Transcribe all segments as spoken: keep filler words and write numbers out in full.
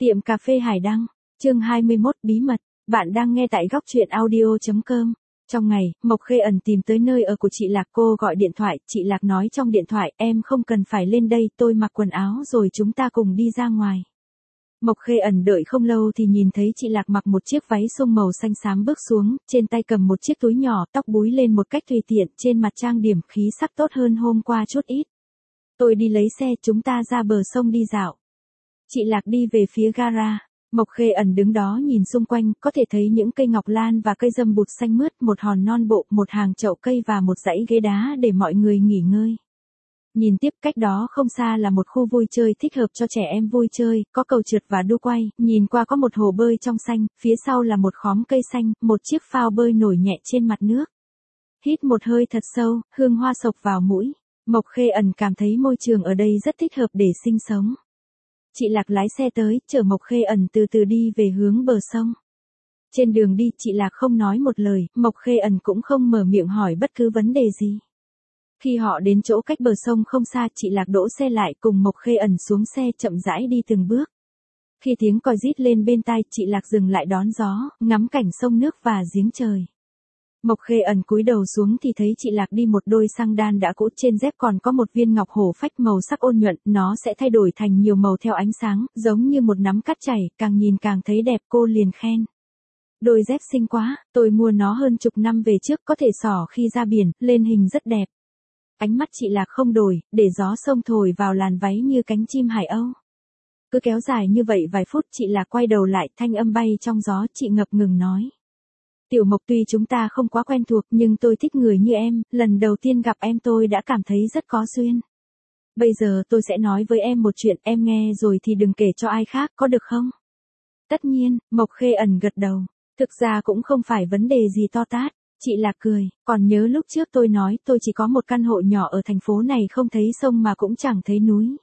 Tiệm cà phê Hải Đăng, chương hai mươi mốt bí mật, bạn đang nghe tại góc truyện audio chấm com. Trong ngày, Mộc Khê Ẩn tìm tới nơi ở của chị Lạc, cô gọi điện thoại, chị Lạc nói trong điện thoại, em không cần phải lên đây, tôi mặc quần áo rồi chúng ta cùng đi ra ngoài. Mộc Khê Ẩn đợi không lâu thì nhìn thấy chị Lạc mặc một chiếc váy xông màu xanh xám bước xuống, trên tay cầm một chiếc túi nhỏ, tóc búi lên một cách tùy tiện, trên mặt trang điểm khí sắc tốt hơn hôm qua chút ít. Tôi đi lấy xe, chúng ta ra bờ sông đi dạo. Chị Lạc đi về phía gara. Mộc Khê Ẩn đứng đó nhìn xung quanh, có thể thấy những cây ngọc lan và cây dâm bụt xanh mướt, một hòn non bộ, một hàng chậu cây và một dãy ghế đá để mọi người nghỉ ngơi. Nhìn tiếp, cách đó không xa là một khu vui chơi thích hợp cho trẻ em vui chơi, có cầu trượt và đu quay, nhìn qua có một hồ bơi trong xanh, phía sau là một khóm cây xanh, một chiếc phao bơi nổi nhẹ trên mặt nước. Hít một hơi thật sâu, hương hoa xộc vào mũi. Mộc Khê Ẩn cảm thấy môi trường ở đây rất thích hợp để sinh sống. Chị Lạc lái xe tới, chở Mộc Khê Ẩn từ từ đi về hướng bờ sông. Trên đường đi, chị Lạc không nói một lời, Mộc Khê Ẩn cũng không mở miệng hỏi bất cứ vấn đề gì. Khi họ đến chỗ cách bờ sông không xa, chị Lạc đỗ xe lại cùng Mộc Khê Ẩn xuống xe chậm rãi đi từng bước. Khi tiếng còi rít lên bên tai, chị Lạc dừng lại đón gió, ngắm cảnh sông nước và giếng trời. Mộc Khê Ẩn cúi đầu xuống thì thấy chị Lạc đi một đôi xăng đan đã cũ, trên dép còn có một viên ngọc hổ phách màu sắc ôn nhuận, nó sẽ thay đổi thành nhiều màu theo ánh sáng, giống như một nắm cát chảy, càng nhìn càng thấy đẹp, cô liền khen. Đôi dép xinh quá, tôi mua nó hơn chục năm về trước, có thể xỏ khi ra biển, lên hình rất đẹp. Ánh mắt chị Lạc không đổi, để gió sông thổi vào làn váy như cánh chim Hải Âu. Cứ kéo dài như vậy vài phút, chị Lạc quay đầu lại, thanh âm bay trong gió, chị ngập ngừng nói. Tiểu Mộc, tuy chúng ta không quá quen thuộc nhưng tôi thích người như em, lần đầu tiên gặp em tôi đã cảm thấy rất có duyên. Bây giờ tôi sẽ nói với em một chuyện, em nghe rồi thì đừng kể cho ai khác, có được không? Tất nhiên, Mộc Khê Ẩn gật đầu. Thực ra cũng không phải vấn đề gì to tát. Chị Lạc cười, còn nhớ lúc trước tôi nói tôi chỉ có một căn hộ nhỏ ở thành phố này, không thấy sông mà cũng chẳng thấy núi.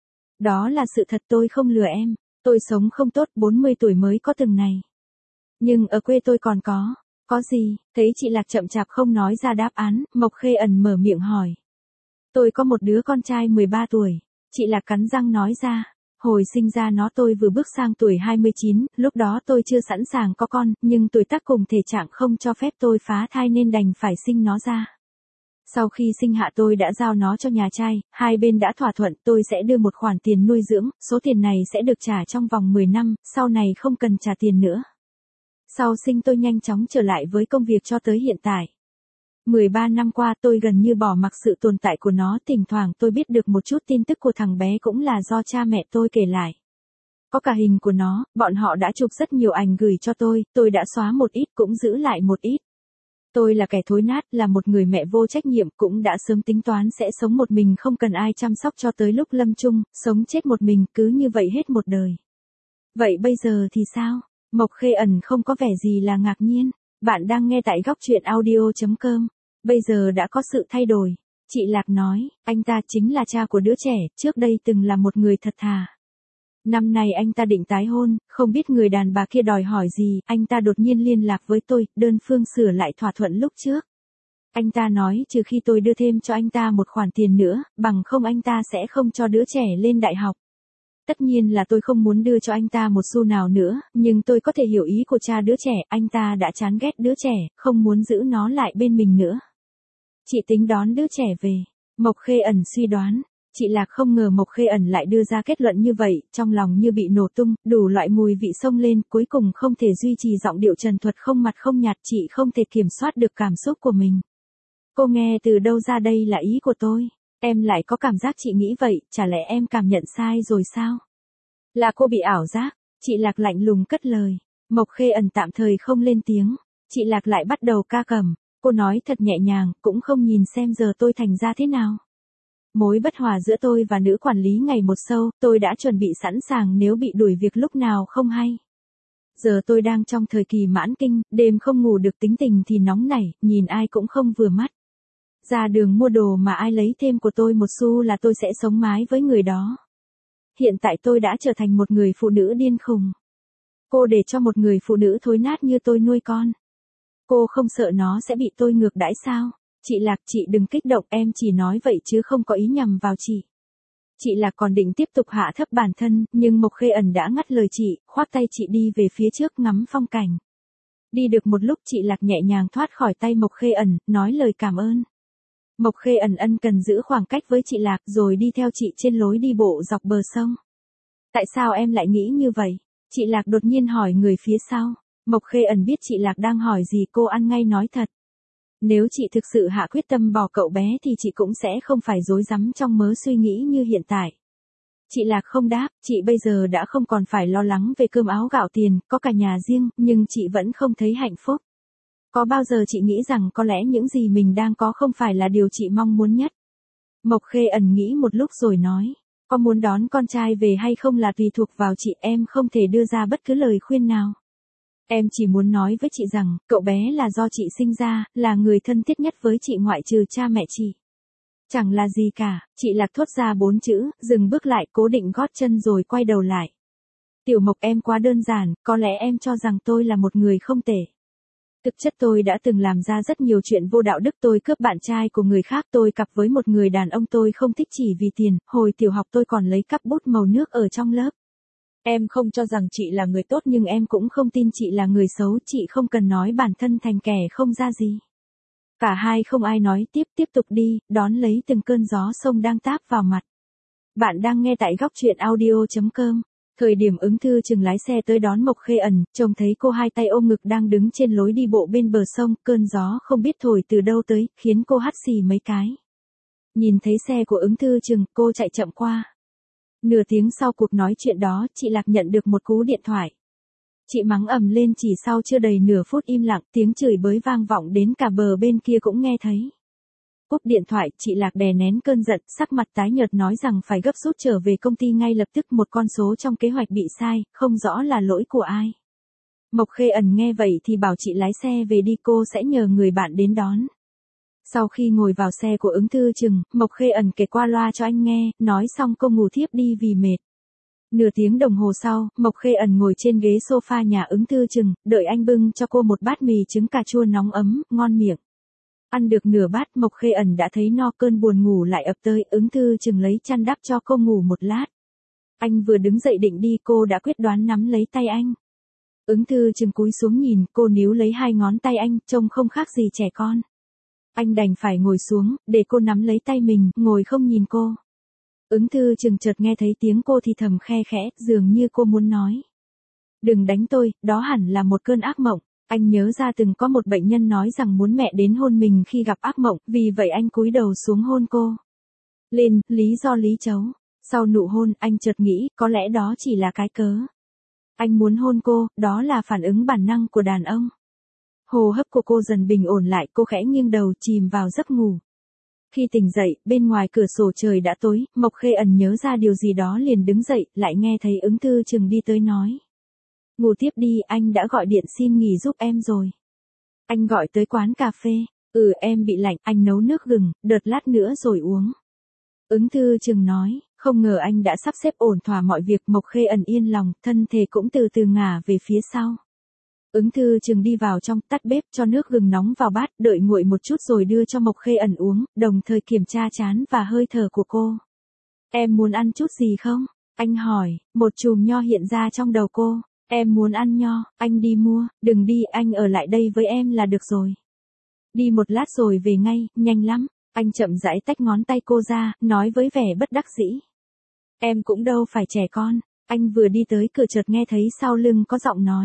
Đó là sự thật, tôi không lừa em. Tôi sống không tốt, bốn mươi tuổi mới có từng này. Nhưng ở quê tôi còn có. Có gì? Thấy chị Lạc chậm chạp không nói ra đáp án, Mộc Khê Ẩn mở miệng hỏi. Tôi có một đứa con trai mười ba tuổi. Chị Lạc cắn răng nói ra. Hồi sinh ra nó tôi vừa bước sang tuổi hai mươi chín, lúc đó tôi chưa sẵn sàng có con, nhưng tuổi tác cùng thể trạng không cho phép tôi phá thai nên đành phải sinh nó ra. Sau khi sinh hạ tôi đã giao nó cho nhà trai, hai bên đã thỏa thuận tôi sẽ đưa một khoản tiền nuôi dưỡng, số tiền này sẽ được trả trong vòng mười năm, sau này không cần trả tiền nữa. Sau sinh tôi nhanh chóng trở lại với công việc cho tới hiện tại. mười ba năm qua tôi gần như bỏ mặc sự tồn tại của nó, thỉnh thoảng tôi biết được một chút tin tức của thằng bé cũng là do cha mẹ tôi kể lại. Có cả hình của nó, bọn họ đã chụp rất nhiều ảnh gửi cho tôi, tôi đã xóa một ít cũng giữ lại một ít. Tôi là kẻ thối nát, là một người mẹ vô trách nhiệm, cũng đã sớm tính toán sẽ sống một mình không cần ai chăm sóc cho tới lúc lâm chung, sống chết một mình, cứ như vậy hết một đời. Vậy bây giờ thì sao? Mộc Khê Ẩn không có vẻ gì là ngạc nhiên. Bạn đang nghe tại góc truyện audio chấm com. Bây giờ đã có sự thay đổi. Chị Lạc nói, anh ta chính là cha của đứa trẻ, trước đây từng là một người thật thà. Năm nay anh ta định tái hôn, không biết người đàn bà kia đòi hỏi gì, anh ta đột nhiên liên lạc với tôi, đơn phương sửa lại thỏa thuận lúc trước. Anh ta nói trừ khi tôi đưa thêm cho anh ta một khoản tiền nữa, bằng không anh ta sẽ không cho đứa trẻ lên đại học. Tất nhiên là tôi không muốn đưa cho anh ta một xu nào nữa, nhưng tôi có thể hiểu ý của cha đứa trẻ, anh ta đã chán ghét đứa trẻ, không muốn giữ nó lại bên mình nữa. Chị tính đón đứa trẻ về. Mộc Khê Ẩn suy đoán. Chị Lạc không ngờ Mộc Khê Ẩn lại đưa ra kết luận như vậy, trong lòng như bị nổ tung, đủ loại mùi vị xông lên, cuối cùng không thể duy trì giọng điệu trần thuật không mặt không nhạt, chị không thể kiểm soát được cảm xúc của mình. Cô nghe từ đâu ra đây là ý của tôi? Em lại có cảm giác chị nghĩ vậy, chả lẽ em cảm nhận sai rồi sao? Là cô bị ảo giác, chị Lạc lạnh lùng cất lời. Mộc Khê Ẩn tạm thời không lên tiếng, chị Lạc lại bắt đầu ca cẩm, cô nói thật nhẹ nhàng, cũng không nhìn xem giờ tôi thành ra thế nào. Mối bất hòa giữa tôi và nữ quản lý ngày một sâu, tôi đã chuẩn bị sẵn sàng nếu bị đuổi việc lúc nào không hay. Giờ tôi đang trong thời kỳ mãn kinh, đêm không ngủ được, tính tình thì nóng nảy, nhìn ai cũng không vừa mắt. Ra đường mua đồ mà ai lấy thêm của tôi một xu là tôi sẽ sống mái với người đó. Hiện tại tôi đã trở thành một người phụ nữ điên khùng. Cô để cho một người phụ nữ thối nát như tôi nuôi con. Cô không sợ nó sẽ bị tôi ngược đãi sao? Chị Lạc, chị đừng kích động, em chỉ nói vậy chứ không có ý nhằm vào chị. Chị Lạc còn định tiếp tục hạ thấp bản thân, nhưng Mộc Khê Ẩn đã ngắt lời chị, khoác tay chị đi về phía trước ngắm phong cảnh. Đi được một lúc chị Lạc nhẹ nhàng thoát khỏi tay Mộc Khê Ẩn, nói lời cảm ơn. Mộc Khê Ẩn ân cần giữ khoảng cách với chị Lạc rồi đi theo chị trên lối đi bộ dọc bờ sông. Tại sao em lại nghĩ như vậy? Chị Lạc đột nhiên hỏi người phía sau. Mộc Khê Ẩn biết chị Lạc đang hỏi gì, cô ăn ngay nói thật. Nếu chị thực sự hạ quyết tâm bỏ cậu bé thì chị cũng sẽ không phải rối rắm trong mớ suy nghĩ như hiện tại. Chị Lạc không đáp, chị bây giờ đã không còn phải lo lắng về cơm áo gạo tiền, có cả nhà riêng, nhưng chị vẫn không thấy hạnh phúc. Có bao giờ chị nghĩ rằng có lẽ những gì mình đang có không phải là điều chị mong muốn nhất? Mộc Khê Ẩn nghĩ một lúc rồi nói, có muốn đón con trai về hay không là tùy thuộc vào chị, em không thể đưa ra bất cứ lời khuyên nào. Em chỉ muốn nói với chị rằng, cậu bé là do chị sinh ra, là người thân thiết nhất với chị ngoại trừ cha mẹ chị. Chẳng là gì cả, chị Lạc thốt ra bốn chữ, dừng bước lại, cố định gót chân rồi quay đầu lại. Tiểu Mộc, em quá đơn giản, có lẽ em cho rằng tôi là một người không tệ. Thực chất tôi đã từng làm ra rất nhiều chuyện vô đạo đức, tôi cướp bạn trai của người khác, tôi cặp với một người đàn ông tôi không thích chỉ vì tiền, hồi tiểu học tôi còn lấy cắp bút màu nước ở trong lớp. Em không cho rằng chị là người tốt nhưng em cũng không tin chị là người xấu, chị không cần nói bản thân thành kẻ không ra gì. Cả hai không ai nói tiếp, tiếp tục đi, đón lấy từng cơn gió sông đang táp vào mặt. Bạn đang nghe tại góc truyện audio chấm com. Thời điểm Ứng Thư Trừng lái xe tới đón Mộc Khê Ẩn, trông thấy cô hai tay ôm ngực đang đứng trên lối đi bộ bên bờ sông, cơn gió không biết thổi từ đâu tới, khiến cô hắt xì mấy cái. Nhìn thấy xe của Ứng Thư Trừng, cô chạy chậm qua. Nửa tiếng sau cuộc nói chuyện đó, chị Lạc nhận được một cú điện thoại. Chị mắng ầm lên, chỉ sau chưa đầy nửa phút im lặng, tiếng chửi bới vang vọng đến cả bờ bên kia cũng nghe thấy. Cúp điện thoại, chị Lạc đè nén cơn giận, sắc mặt tái nhợt nói rằng phải gấp rút trở về công ty ngay lập tức, một con số trong kế hoạch bị sai, không rõ là lỗi của ai. Mộc Khê Ẩn nghe vậy thì bảo chị lái xe về đi, cô sẽ nhờ người bạn đến đón. Sau khi ngồi vào xe của Ứng Thư Trừng, Mộc Khê Ẩn kể qua loa cho anh nghe, nói xong cô ngủ thiếp đi vì mệt. Nửa tiếng đồng hồ sau, Mộc Khê Ẩn ngồi trên ghế sofa nhà Ứng Thư Trừng, đợi anh bưng cho cô một bát mì trứng cà chua nóng ấm, ngon miệng. Ăn được nửa bát, Mộc Khê Ẩn đã thấy no, cơn buồn ngủ lại ập tới, Ứng Thư Trừng lấy chăn đắp cho cô ngủ một lát. Anh vừa đứng dậy định đi, cô đã quyết đoán nắm lấy tay anh. Ứng Thư Trừng cúi xuống nhìn, cô níu lấy hai ngón tay anh, trông không khác gì trẻ con. Anh đành phải ngồi xuống, để cô nắm lấy tay mình, ngồi không nhìn cô. Ứng Thư Trừng chợt nghe thấy tiếng cô thì thầm khe khẽ, dường như cô muốn nói. Đừng đánh tôi, đó hẳn là một cơn ác mộng. Anh nhớ ra từng có một bệnh nhân nói rằng muốn mẹ đến hôn mình khi gặp ác mộng, vì vậy anh cúi đầu xuống hôn cô. Lên, lý do lý chấu. Sau nụ hôn, anh chợt nghĩ, có lẽ đó chỉ là cái cớ. Anh muốn hôn cô, đó là phản ứng bản năng của đàn ông. Hô hấp của cô dần bình ổn lại, cô khẽ nghiêng đầu chìm vào giấc ngủ. Khi tỉnh dậy, bên ngoài cửa sổ trời đã tối, Mộc Khê Ẩn nhớ ra điều gì đó liền đứng dậy, lại nghe thấy Ứng Thư Trừng đi tới nói. Ngủ tiếp đi, anh đã gọi điện xin nghỉ giúp em rồi. Anh gọi tới quán cà phê. Ừ, em bị lạnh, anh nấu nước gừng, đợt lát nữa rồi uống. Ứng Thư Trừng nói, không ngờ anh đã sắp xếp ổn thỏa mọi việc. Mộc Khê Ẩn yên lòng, thân thể cũng từ từ ngả về phía sau. Ứng Thư Trừng đi vào trong, tắt bếp, cho nước gừng nóng vào bát, đợi nguội một chút rồi đưa cho Mộc Khê Ẩn uống, đồng thời kiểm tra trán và hơi thở của cô. Em muốn ăn chút gì không? Anh hỏi, một chùm nho hiện ra trong đầu cô. Em muốn ăn nho, anh đi mua, đừng đi, anh ở lại đây với em là được rồi. Đi một lát rồi về ngay, nhanh lắm. Anh chậm rãi tách ngón tay cô ra, nói với vẻ bất đắc dĩ. Em cũng đâu phải trẻ con. Anh vừa đi tới cửa chợt nghe thấy sau lưng có giọng nói.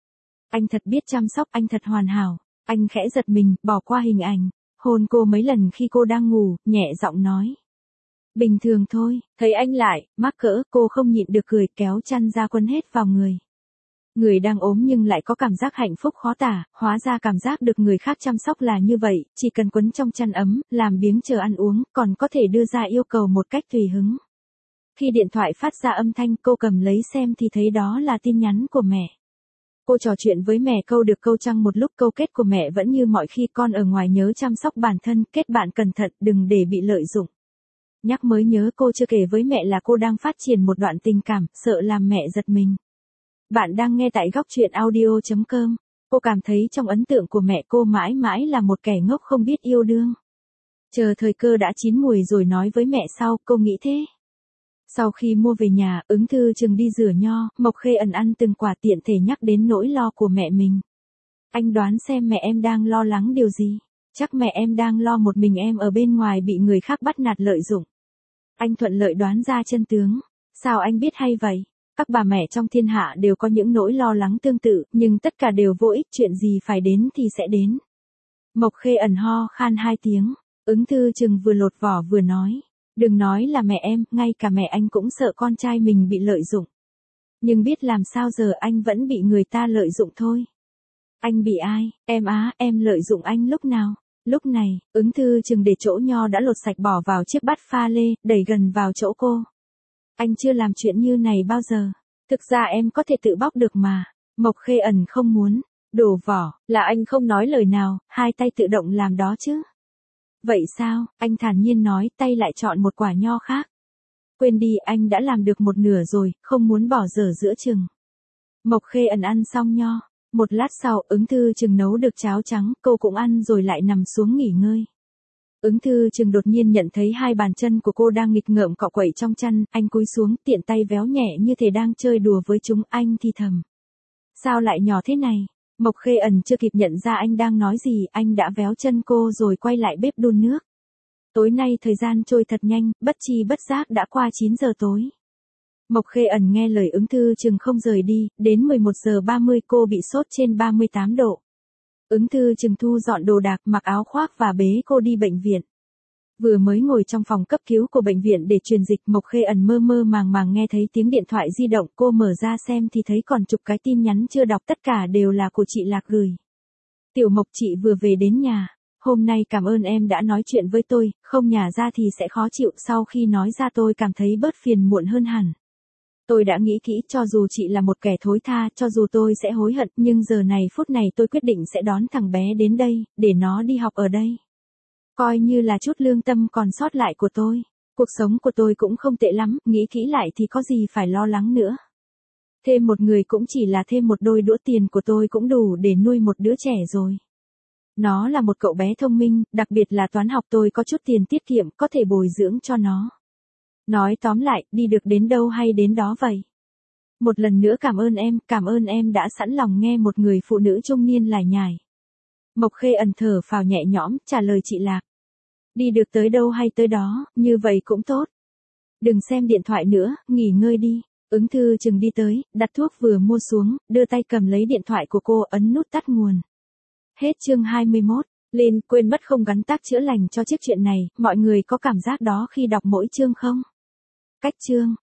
Anh thật biết chăm sóc, anh thật hoàn hảo. Anh khẽ giật mình, bỏ qua hình ảnh, hôn cô mấy lần khi cô đang ngủ, nhẹ giọng nói. Bình thường thôi. Thấy anh lại, mắc cỡ, cô không nhịn được cười, kéo chăn ra quấn hết vào người. Người đang ốm nhưng lại có cảm giác hạnh phúc khó tả, hóa ra cảm giác được người khác chăm sóc là như vậy, chỉ cần quấn trong chăn ấm, làm biếng chờ ăn uống, còn có thể đưa ra yêu cầu một cách tùy hứng. Khi điện thoại phát ra âm thanh, cô cầm lấy xem thì thấy đó là tin nhắn của mẹ. Cô trò chuyện với mẹ câu được câu trăng một lúc, câu kết của mẹ vẫn như mọi khi, con ở ngoài nhớ chăm sóc bản thân, kết bạn cẩn thận, đừng để bị lợi dụng. Nhắc mới nhớ cô chưa kể với mẹ là cô đang phát triển một đoạn tình cảm, sợ làm mẹ giật mình. Bạn đang nghe tại góc truyện audio chấm com. Cô cảm thấy trong ấn tượng của mẹ cô mãi mãi là một kẻ ngốc không biết yêu đương. Chờ thời cơ đã chín mùi rồi nói với mẹ sau, cô nghĩ thế. Sau khi mua về nhà, Ứng Thư Trừng đi rửa nho, Mộc Khê Ẩn ăn từng quả tiện thể nhắc đến nỗi lo của mẹ mình. Anh đoán xem mẹ em đang lo lắng điều gì? Chắc mẹ em đang lo một mình em ở bên ngoài bị người khác bắt nạt lợi dụng. Anh thuận lợi đoán ra chân tướng. Sao anh biết hay vậy? Các bà mẹ trong thiên hạ đều có những nỗi lo lắng tương tự, nhưng tất cả đều vô ích, chuyện gì phải đến thì sẽ đến. Mộc Khê Ẩn ho khan hai tiếng, Ứng Thư Trừng vừa lột vỏ vừa nói. Đừng nói là mẹ em, ngay cả mẹ anh cũng sợ con trai mình bị lợi dụng. Nhưng biết làm sao giờ, anh vẫn bị người ta lợi dụng thôi. Anh bị ai? Em á, em lợi dụng anh lúc nào? Lúc này, Ứng Thư Trừng để chỗ nho đã lột sạch bỏ vào chiếc bát pha lê, đẩy gần vào chỗ cô. Anh chưa làm chuyện như này bao giờ. Thực ra em có thể tự bóc được mà. Mộc Khê Ẩn không muốn. Đổ vỏ, là anh không nói lời nào, hai tay tự động làm đó chứ. Vậy sao? Anh thản nhiên nói, tay lại chọn một quả nho khác. Quên đi, anh đã làm được một nửa rồi, không muốn bỏ dở giữa chừng. Mộc Khê Ẩn ăn xong nho. Một lát sau, Ứng Thư Trừng nấu được cháo trắng, cô cũng ăn rồi lại nằm xuống nghỉ ngơi. Ứng Thư Trừng đột nhiên nhận thấy hai bàn chân của cô đang nghịch ngợm cọ quậy trong chăn, anh cúi xuống, tiện tay véo nhẹ như thể đang chơi đùa với chúng, anh thì thầm. Sao lại nhỏ thế này? Mộc Khê Ẩn chưa kịp nhận ra anh đang nói gì, anh đã véo chân cô rồi quay lại bếp đun nước. Tối nay thời gian trôi thật nhanh, bất chi bất giác đã qua chín giờ tối. Mộc Khê Ẩn nghe lời Ứng Thư Trừng không rời đi, đến mười một giờ ba mươi cô bị sốt trên ba mươi tám độ. Ứng Thư Trừng thu dọn đồ đạc, mặc áo khoác và bế cô đi bệnh viện. Vừa mới ngồi trong phòng cấp cứu của bệnh viện để truyền dịch, Mộc Khê Ẩn mơ mơ màng màng nghe thấy tiếng điện thoại di động, cô mở ra xem thì thấy còn chục cái tin nhắn chưa đọc, tất cả đều là của chị Lạc gửi. Tiểu Mộc, chị vừa về đến nhà. Hôm nay cảm ơn em đã nói chuyện với tôi, không nhả ra thì sẽ khó chịu, sau khi nói ra tôi cảm thấy bớt phiền muộn hơn hẳn. Tôi đã nghĩ kỹ, cho dù chị là một kẻ thối tha, cho dù tôi sẽ hối hận, nhưng giờ này phút này tôi quyết định sẽ đón thằng bé đến đây, để nó đi học ở đây. Coi như là chút lương tâm còn sót lại của tôi. Cuộc sống của tôi cũng không tệ lắm, nghĩ kỹ lại thì có gì phải lo lắng nữa. Thêm một người cũng chỉ là thêm một đôi đũa, tiền của tôi cũng đủ để nuôi một đứa trẻ rồi. Nó là một cậu bé thông minh, đặc biệt là toán học, tôi có chút tiền tiết kiệm, có thể bồi dưỡng cho nó. Nói tóm lại, đi được đến đâu hay đến đó vậy. Một lần nữa cảm ơn em, cảm ơn em đã sẵn lòng nghe một người phụ nữ trung niên lải nhải. Mộc Khê Ẩn thở phào nhẹ nhõm, trả lời chị Lạc. Đi được tới đâu hay tới đó, như vậy cũng tốt. Đừng xem điện thoại nữa, nghỉ ngơi đi. Ứng Thư Trừng đi tới, đặt thuốc vừa mua xuống, đưa tay cầm lấy điện thoại của cô, ấn nút tắt nguồn. Hết chương hai mươi mốt. Linh quên mất không gắn tác chữa lành cho chiếc chuyện này, mọi người có cảm giác đó khi đọc mỗi chương không? Cách chương